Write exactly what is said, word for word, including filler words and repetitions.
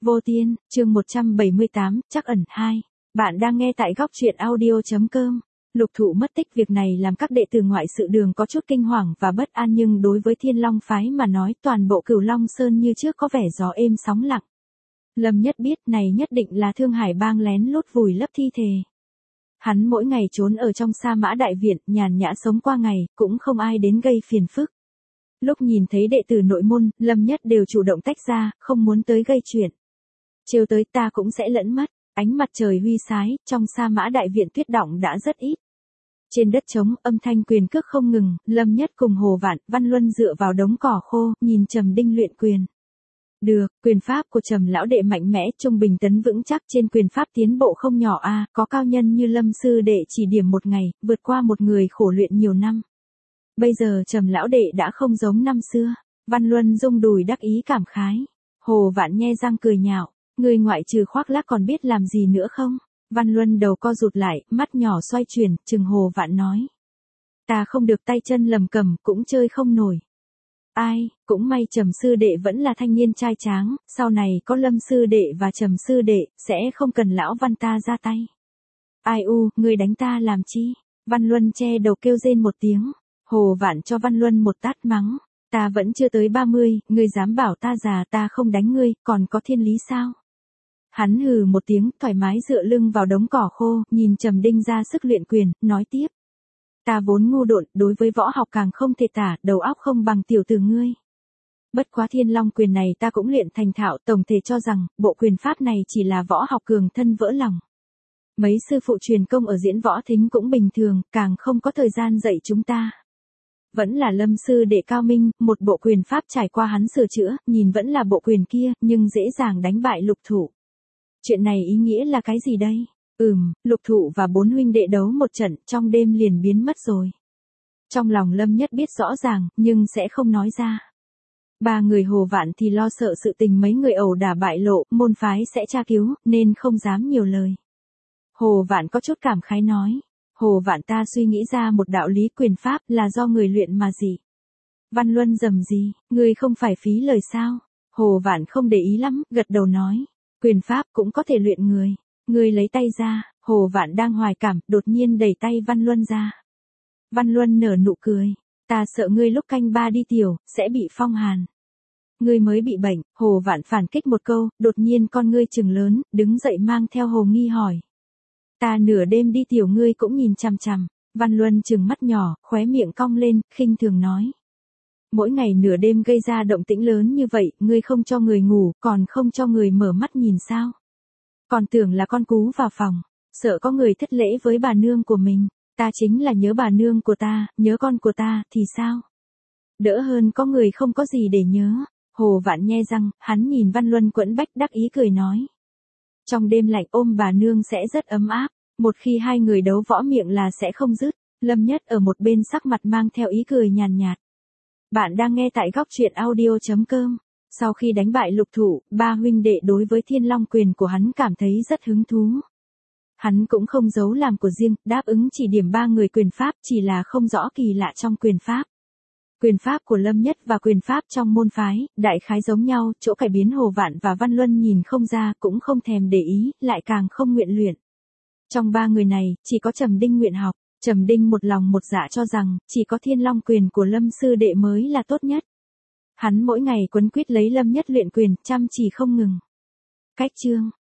Vô Tiên, chương một trăm bảy mươi tám, Trắc ẩn hai. Bạn đang nghe tại góc truyện audio.com. Lục Thụ mất tích, việc này làm các đệ tử ngoại sự đường có chút kinh hoàng và bất an, nhưng đối với Thiên Long phái mà nói, toàn bộ Cửu Long Sơn như trước có vẻ gió êm sóng lặng. Lâm Nhất biết này nhất định là Thương Hải bang lén lút vùi lấp thi thể. Hắn mỗi ngày trốn ở trong Sa Mã Đại Viện, nhàn nhã sống qua ngày, cũng không ai đến gây phiền phức. Lúc nhìn thấy đệ tử nội môn, Lâm Nhất đều chủ động tách ra, không muốn tới gây chuyện. Chiều tới ta cũng sẽ lẫn mất. Ánh mặt trời huy sái, trong Sa Mã Đại Viện tuyết đọng đã rất ít. Trên đất trống, âm thanh quyền cước không ngừng, Lâm Nhất cùng Hồ Vạn, Văn Luân dựa vào đống cỏ khô, nhìn Trầm Đinh luyện quyền. Được, quyền pháp của Trầm lão đệ mạnh mẽ, trung bình tấn vững chắc, trên quyền pháp tiến bộ không nhỏ a, à, có cao nhân như Lâm sư đệ chỉ điểm một ngày, vượt qua một người khổ luyện nhiều năm. Bây giờ Trầm lão đệ đã không giống năm xưa. Văn Luân rung đùi đắc ý cảm khái. Hồ Vạn nhe răng cười nhạo. Người ngoại trừ khoác lác còn biết làm gì nữa không? Văn Luân đầu co rụt lại, mắt nhỏ xoay chuyển, chừng Hồ Vạn nói. Ta không được tay chân lầm cầm, cũng chơi không nổi. Ai, cũng may Trầm sư đệ vẫn là thanh niên trai tráng, sau này có Lâm sư đệ và Trầm sư đệ, sẽ không cần lão Văn ta ra tay. Ai u, người đánh ta làm chi? Văn Luân che đầu kêu rên một tiếng. Hồ Vạn cho Văn Luân một tát mắng. Ta vẫn chưa tới ba mươi, ngươi dám bảo ta già, ta không đánh ngươi, còn có thiên lý sao? Hắn hừ một tiếng, thoải mái dựa lưng vào đống cỏ khô, nhìn Trầm Đinh ra sức luyện quyền, nói tiếp. Ta vốn ngu độn, đối với võ học càng không thể tả, đầu óc không bằng tiểu tử ngươi. Bất quá Thiên Long quyền này ta cũng luyện thành thạo, tổng thể cho rằng, bộ quyền pháp này chỉ là võ học cường thân vỡ lòng. Mấy sư phụ truyền công ở Diễn Võ Thính cũng bình thường, càng không có thời gian dạy chúng ta. Vẫn là Lâm sư đệ cao minh, một bộ quyền pháp trải qua hắn sửa chữa, nhìn vẫn là bộ quyền kia, nhưng dễ dàng đánh bại Lục Thụ. Chuyện này ý nghĩa là cái gì đây? Ừm, Lục Thụ và bốn huynh đệ đấu một trận, trong đêm liền biến mất rồi. Trong lòng Lâm Nhất biết rõ ràng, nhưng sẽ không nói ra. Ba người Hồ Vạn thì lo sợ sự tình mấy người ẩu đả bại lộ, môn phái sẽ tra cứu, nên không dám nhiều lời. Hồ Vạn có chút cảm khái nói. Hồ Vạn ta suy nghĩ ra một đạo lý, quyền pháp là do người luyện mà gì. Văn Luân rầm gì, ngươi không phải phí lời sao? Hồ Vạn không để ý lắm, gật đầu nói. Quyền pháp cũng có thể luyện người. Ngươi lấy tay ra. Hồ Vạn đang hoài cảm, đột nhiên đẩy tay Văn Luân ra. Văn Luân nở nụ cười. Ta sợ ngươi lúc canh ba đi tiểu, sẽ bị phong hàn. Ngươi mới bị bệnh. Hồ Vạn phản kích một câu, đột nhiên con ngươi trừng lớn, đứng dậy mang theo hồ nghi hỏi. Ta nửa đêm đi tiểu ngươi cũng nhìn chằm chằm. Văn Luân trừng mắt nhỏ, khóe miệng cong lên, khinh thường nói. Mỗi ngày nửa đêm gây ra động tĩnh lớn như vậy, ngươi không cho người ngủ, còn không cho người mở mắt nhìn sao? Còn tưởng là con cú vào phòng, sợ có người thất lễ với bà nương của mình. Ta chính là nhớ bà nương của ta, nhớ con của ta, thì sao? Đỡ hơn có người không có gì để nhớ. Hồ Vạn nhe răng, hắn nhìn Văn Luân quẫn bách đắc ý cười nói. Trong đêm lạnh ôm bà nương sẽ rất ấm áp, một khi hai người đấu võ miệng là sẽ không dứt. Lâm Nhất ở một bên sắc mặt mang theo ý cười nhàn nhạt. Bạn đang nghe tại góc truyện audio.com. Sau khi đánh bại Lục Thụ, ba huynh đệ đối với Thiên Long quyền của hắn cảm thấy rất hứng thú. Hắn cũng không giấu làm của riêng, đáp ứng chỉ điểm ba người quyền pháp, chỉ là không rõ kỳ lạ trong quyền pháp. Quyền pháp của Lâm Nhất và quyền pháp trong môn phái, đại khái giống nhau, chỗ cải biến Hồ Vạn và Văn Luân nhìn không ra, cũng không thèm để ý, lại càng không nguyện luyện. Trong ba người này, chỉ có Trầm Đinh nguyện học. Trầm Đinh một lòng một dạ cho rằng, chỉ có Thiên Long quyền của Lâm sư đệ mới là tốt nhất. Hắn mỗi ngày quấn quýt lấy Lâm Nhất luyện quyền, chăm chỉ không ngừng. Cách chương,